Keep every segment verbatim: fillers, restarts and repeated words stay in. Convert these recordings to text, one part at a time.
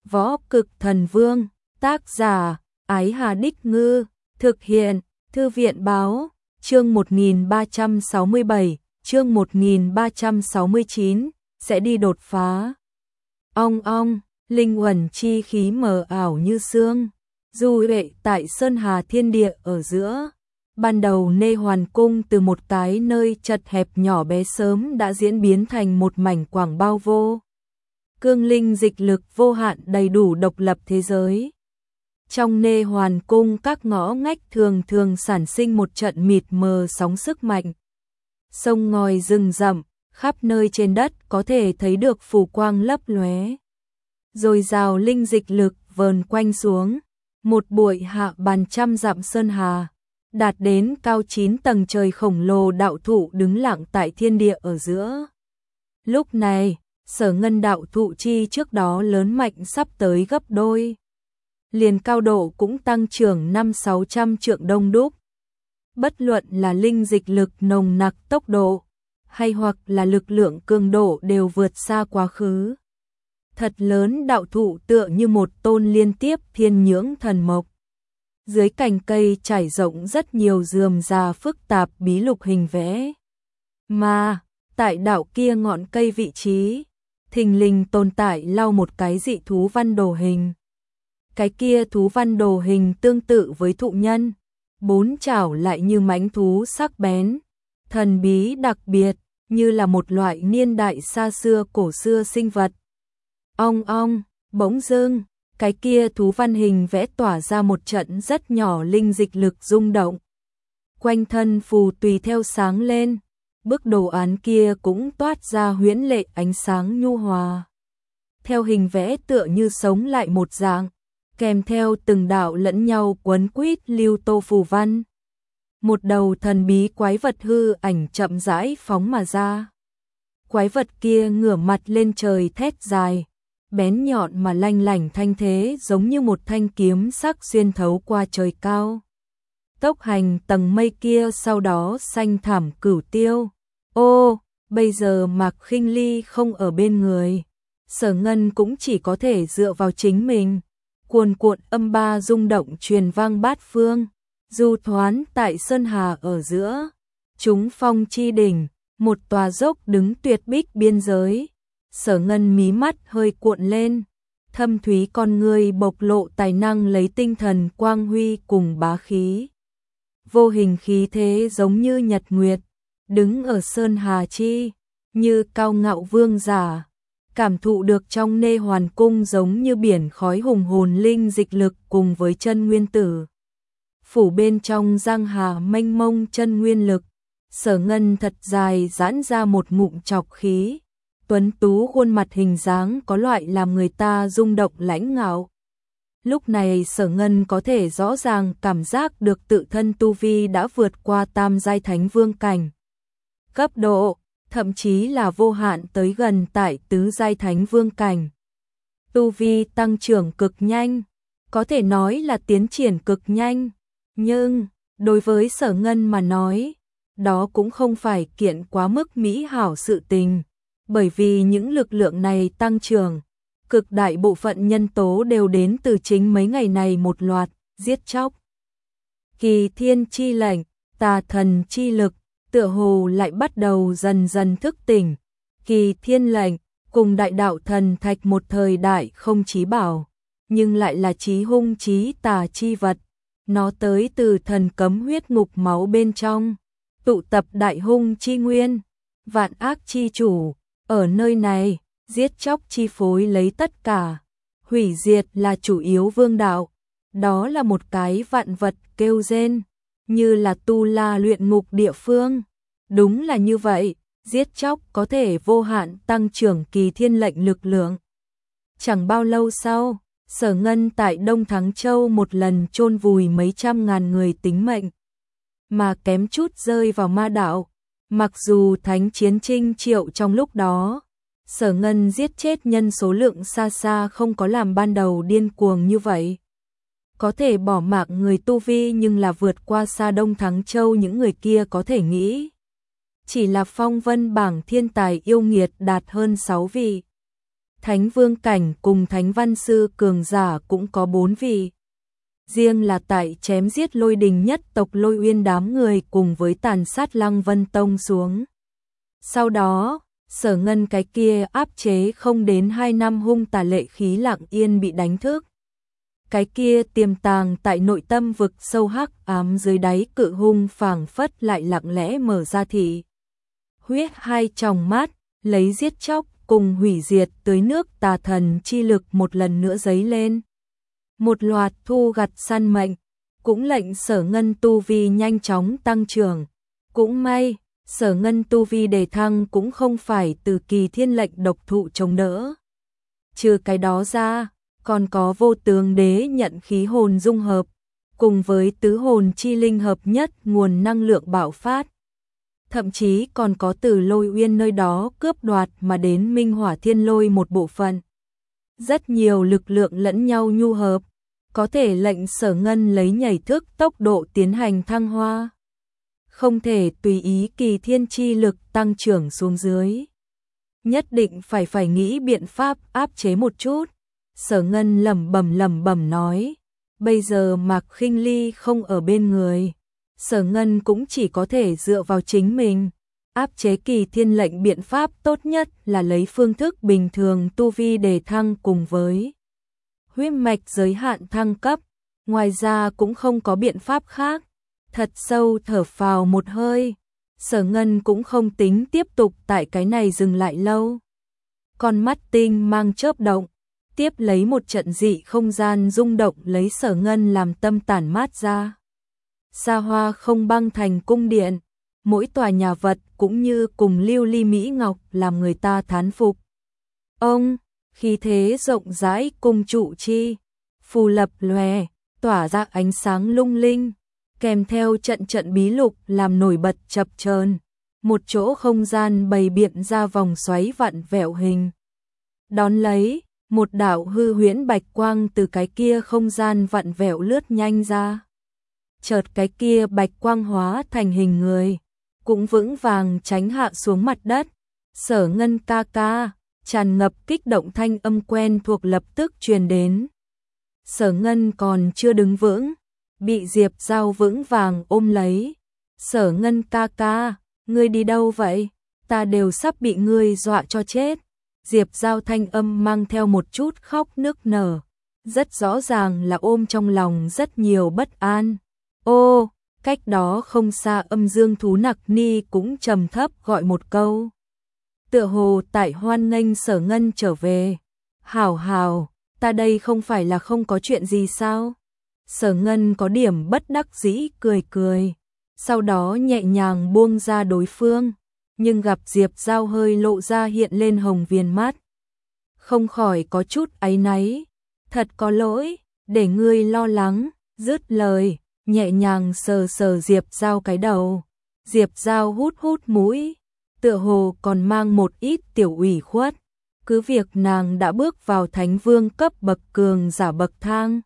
Võ Cực Thần Vương, tác giả, Ái Hà Đích Ngư, thực hiện, Thư viện Báo, chương một nghìn ba trăm sáu mươi bảy, chương một nghìn ba trăm sáu mươi chín, sẽ đi đột phá. Ong ong, linh uẩn chi khí mờ ảo như sương, du huệ tại sơn hà thiên địa ở giữa. Ban đầu Nê Hoàn Cung từ một cái nơi chật hẹp nhỏ bé sớm đã diễn biến thành một mảnh quảng bao vô. Cương linh dịch lực vô hạn đầy đủ độc lập thế giới. Trong Nê Hoàn Cung các ngõ ngách thường thường sản sinh một trận mịt mờ sóng sức mạnh. Sông ngòi rừng rậm, khắp nơi trên đất có thể thấy được phù quang lấp lóe. Rồi rào linh dịch lực vờn quanh xuống, một bụi hạ bàn trăm dặm sơn hà, đạt đến cao chín tầng trời khổng lồ đạo thụ đứng lặng tại thiên địa ở giữa. Lúc này, Sở Ngân đạo thụ chi trước đó lớn mạnh sắp tới gấp đôi. Liền cao độ cũng tăng trưởng năm sáu trăm trượng đông đúc. Bất luận là linh dịch lực nồng nặc tốc độ, hay hoặc là lực lượng cường độ đều vượt xa quá khứ. Thật lớn đạo thụ tựa như một tôn liên tiếp thiên nhưỡng thần mộc. Dưới cành cây trải rộng rất nhiều rườm rà phức tạp bí lục hình vẽ. Mà, tại đạo kia ngọn cây vị trí, thình lình tồn tại lau một cái dị thú văn đồ hình. Cái kia thú văn đồ hình tương tự với thụ nhân, bốn chảo lại như mãnh thú sắc bén, thần bí đặc biệt, như là một loại niên đại xa xưa cổ xưa sinh vật. Ong ong, bỗng dưng, cái kia thú văn hình vẽ tỏa ra một trận rất nhỏ linh dịch lực rung động. Quanh thân phù tùy theo sáng lên, bức đồ án kia cũng toát ra huyễn lệ ánh sáng nhu hòa. Theo hình vẽ tựa như sống lại một dạng, kèm theo từng đạo lẫn nhau quấn quýt lưu tô phù văn. Một đầu thần bí quái vật hư ảnh chậm rãi phóng mà ra. Quái vật kia ngửa mặt lên trời thét dài, bén nhọn mà lanh lảnh thanh thế giống như một thanh kiếm sắc xuyên thấu qua trời cao. Tốc hành tầng mây kia sau đó xanh thảm cửu tiêu. Ô, bây giờ Mạc Khinh Ly không ở bên người. Sở Ngân cũng chỉ có thể dựa vào chính mình. Cuồn cuộn âm ba rung động truyền vang bát phương, du thoán tại sơn hà ở giữa. Chúng phong chi đỉnh, một tòa dốc đứng tuyệt bích biên giới. Sở Ngân mí mắt hơi cuộn lên, thâm thúy con người bộc lộ tài năng lấy tinh thần quang huy cùng bá khí. Vô hình khí thế giống như nhật nguyệt, đứng ở sơn hà chi, như cao ngạo vương giả. Cảm thụ được trong Nê Hoàn Cung giống như biển khói hùng hồn linh dịch lực cùng với chân nguyên tử. Phủ bên trong giang hà mênh mông chân nguyên lực, Sở Ngân thật dài giãn ra một ngụm trọc khí. Tuấn tú khuôn mặt hình dáng có loại làm người ta rung động lãnh ngạo. Lúc này Sở Ngân có thể rõ ràng cảm giác được tự thân tu vi đã vượt qua tam giai thánh vương cảnh. Cấp độ, thậm chí là vô hạn tới gần tại tứ giai thánh vương cảnh. Tu vi tăng trưởng cực nhanh, có thể nói là tiến triển cực nhanh. Nhưng, đối với Sở Ngân mà nói, đó cũng không phải kiện quá mức mỹ hảo sự tình. Bởi vì những lực lượng này tăng trưởng, cực đại bộ phận nhân tố đều đến từ chính mấy ngày này một loạt, giết chóc. Kỳ thiên chi lệnh, tà thần chi lực, tựa hồ lại bắt đầu dần dần thức tỉnh. Kỳ thiên lệnh, cùng đại đạo thần thạch một thời đại không chí bảo, nhưng lại là chí hung chí tà chi vật. Nó tới từ thần cấm huyết ngục máu bên trong, tụ tập đại hung chi nguyên, vạn ác chi chủ. Ở nơi này, giết chóc chi phối lấy tất cả, hủy diệt là chủ yếu vương đạo. Đó là một cái vạn vật kêu rên, như là tu la luyện ngục địa phương. Đúng là như vậy, giết chóc có thể vô hạn tăng trưởng kỳ thiên lệnh lực lượng. Chẳng bao lâu sau, Sở Ngân tại Đông Thắng Châu một lần chôn vùi mấy trăm ngàn người tính mệnh, mà kém chút rơi vào ma đạo. Mặc dù thánh chiến trinh triệu trong lúc đó, Sở Ngân giết chết nhân số lượng xa xa không có làm ban đầu điên cuồng như vậy. Có thể bỏ mặc người tu vi nhưng là vượt qua xa Đông Thắng Châu những người kia có thể nghĩ. Chỉ là phong vân bảng thiên tài yêu nghiệt đạt hơn sáu vị. Thánh vương cảnh cùng thánh văn sư cường giả cũng có bốn vị. Riêng là tại chém giết Lôi Đình nhất tộc Lôi Uyên đám người cùng với tàn sát Lăng Vân Tông xuống. Sau đó, Sở Ngân cái kia áp chế không đến hai năm hung tà lệ khí lặng yên bị đánh thức. Cái kia tiềm tàng tại nội tâm vực sâu hắc ám dưới đáy cự hung phảng phất lại lặng lẽ mở ra thị. Huyết hai tròng mắt, lấy giết chóc cùng hủy diệt tưới nước tà thần chi lực một lần nữa dấy lên. Một loạt thu gặt săn mệnh, cũng lệnh Sở Ngân tu vi nhanh chóng tăng trưởng. Cũng may, Sở Ngân tu vi đề thăng cũng không phải từ kỳ thiên lệnh độc thụ chống đỡ. Trừ cái đó ra, còn có vô tướng đế nhận khí hồn dung hợp, cùng với tứ hồn chi linh hợp nhất nguồn năng lượng bạo phát. Thậm chí còn có từ Lôi Uyên nơi đó cướp đoạt mà đến Minh Hỏa Thiên Lôi một bộ phận. Rất nhiều lực lượng lẫn nhau nhu hợp, có thể lệnh Sở Ngân lấy nhảy thức tốc độ tiến hành thăng hoa. Không thể tùy ý kỳ thiên chi lực tăng trưởng xuống dưới. Nhất định phải phải nghĩ biện pháp áp chế một chút. Sở Ngân lẩm bẩm lẩm bẩm nói, bây giờ Mạc Khinh Ly không ở bên người, Sở Ngân cũng chỉ có thể dựa vào chính mình. Áp chế kỳ thiên lệnh biện pháp tốt nhất là lấy phương thức bình thường tu vi để thăng cùng với huyết mạch giới hạn thăng cấp, ngoài ra cũng không có biện pháp khác. Thật sâu thở phào một hơi, Sở Ngân cũng không tính tiếp tục tại cái này dừng lại lâu. Con mắt tinh mang chớp động, tiếp lấy một trận dị không gian rung động lấy Sở Ngân làm tâm tản mát ra. Xa hoa không băng thành cung điện, mỗi tòa nhà vật cũng như cùng lưu ly mỹ ngọc làm người ta thán phục. Ông, khí thế rộng rãi cung trụ chi, phù lập lòe, tỏa ra ánh sáng lung linh, kèm theo trận trận bí lục làm nổi bật chập chờn, một chỗ không gian bày biện ra vòng xoáy vặn vẹo hình. Đón lấy, một đạo hư huyễn bạch quang từ cái kia không gian vặn vẹo lướt nhanh ra. Chợt cái kia bạch quang hóa thành hình người, cũng vững vàng tránh hạ xuống mặt đất. Sở Ngân ca ca, tràn ngập kích động thanh âm quen thuộc lập tức truyền đến. Sở Ngân còn chưa đứng vững, bị Diệp Giao vững vàng ôm lấy. Sở Ngân ca ca, ngươi đi đâu vậy? Ta đều sắp bị ngươi dọa cho chết. Diệp Giao thanh âm mang theo một chút khóc nức nở, rất rõ ràng là ôm trong lòng rất nhiều bất an. Ô, cách đó không xa Âm Dương thú Nặc Ni cũng trầm thấp gọi một câu. Tựa hồ tại hoan nghênh Sở Ngân trở về. Hảo hảo, ta đây không phải là không có chuyện gì sao? Sở Ngân có điểm bất đắc dĩ cười cười, sau đó nhẹ nhàng buông ra đối phương, nhưng gặp Diệp Giao hơi lộ ra hiện lên hồng viền mắt. Không khỏi có chút áy náy, thật có lỗi, để ngươi lo lắng, dứt lời, nhẹ nhàng sờ sờ Diệp Giao cái đầu. Diệp Giao hút hút mũi, tựa hồ còn mang một ít tiểu ủy khuất, cứ việc nàng đã bước vào thánh vương cấp bậc cường giả bậc thang.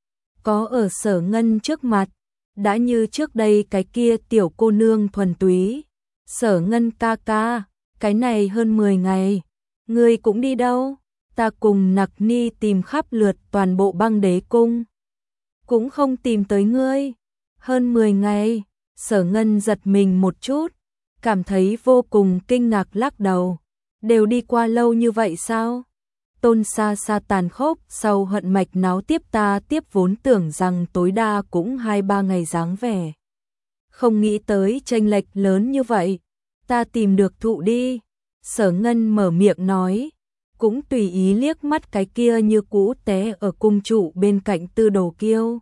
Có ở Sở Ngân trước mặt, đã như trước đây cái kia tiểu cô nương thuần túy. Sở Ngân ca ca, cái này hơn mười ngày, ngươi cũng đi đâu? Ta cùng Nặc Ni tìm khắp lượt toàn bộ băng đế cung, cũng không tìm tới ngươi. Hơn mười ngày, Sở Ngân giật mình một chút, cảm thấy vô cùng kinh ngạc lắc đầu. Đều đi qua lâu như vậy sao? Tôn Sa Sa tàn khốc sau hận mạch náo tiếp ta tiếp vốn tưởng rằng tối đa cũng hai ba ngày dáng vẻ. Không nghĩ tới chênh lệch lớn như vậy, ta tìm được thụ đi. Sở Ngân mở miệng nói, cũng tùy ý liếc mắt cái kia như cũ té ở cung trụ bên cạnh Tư Đồ Kiêu.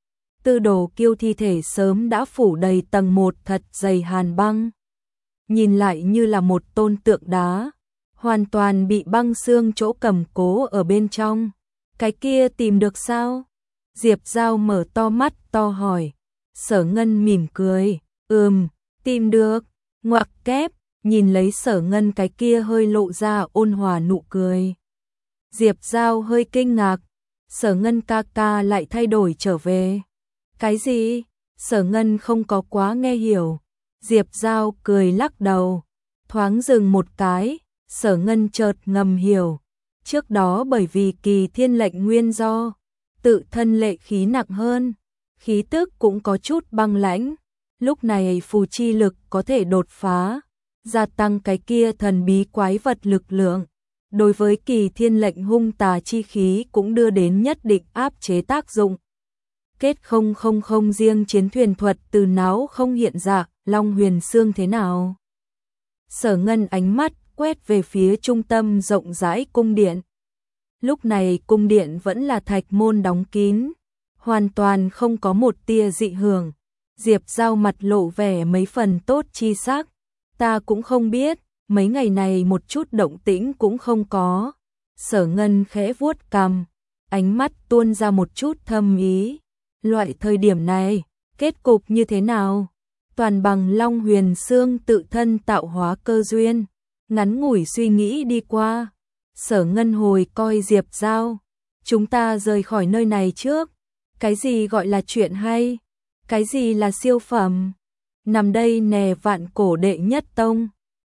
Tư Đồ Kiêu thi thể sớm đã phủ đầy tầng một thật dày hàn băng, nhìn lại như là một tôn tượng đá, hoàn toàn bị băng xương chỗ cầm cố ở bên trong. Cái kia tìm được sao? Diệp Giao mở to mắt to hỏi. Sở Ngân mỉm cười, ừm, tìm được. Ngoặc kép, nhìn lấy Sở Ngân cái kia hơi lộ ra ôn hòa nụ cười. Diệp Giao hơi kinh ngạc, Sở Ngân ca ca lại thay đổi trở về. Cái gì? Sở Ngân không có quá nghe hiểu. Diệp Giao cười lắc đầu, thoáng dừng một cái, Sở Ngân chợt ngầm hiểu. Trước đó bởi vì Kỳ Thiên lệnh nguyên do, tự thân lệ khí nặng hơn, khí tức cũng có chút băng lãnh, lúc này phù chi lực có thể đột phá, gia tăng cái kia thần bí quái vật lực lượng. Đối với Kỳ Thiên lệnh hung tà chi khí cũng đưa đến nhất định áp chế tác dụng. Kết không không không riêng chiến thuyền thuật từ não không hiện dạ, Long Huyền Xương thế nào? Sở Ngân ánh mắt quét về phía trung tâm rộng rãi cung điện. Lúc này cung điện vẫn là thạch môn đóng kín, hoàn toàn không có một tia dị hưởng. Diệp Giao mặt lộ vẻ mấy phần tốt chi sắc, ta cũng không biết, mấy ngày này một chút động tĩnh cũng không có. Sở Ngân khẽ vuốt cằm, ánh mắt tuôn ra một chút thâm ý. Loại thời điểm này, kết cục như thế nào? Toàn bằng Long Huyền Xương tự thân tạo hóa cơ duyên. Ngắn ngủi suy nghĩ đi qua, Sở Ngân hồi coi Diệp Giao, chúng ta rời khỏi nơi này trước. Cái gì gọi là chuyện hay? Cái gì là siêu phẩm? Nằm đây nè, vạn cổ đệ nhất tông.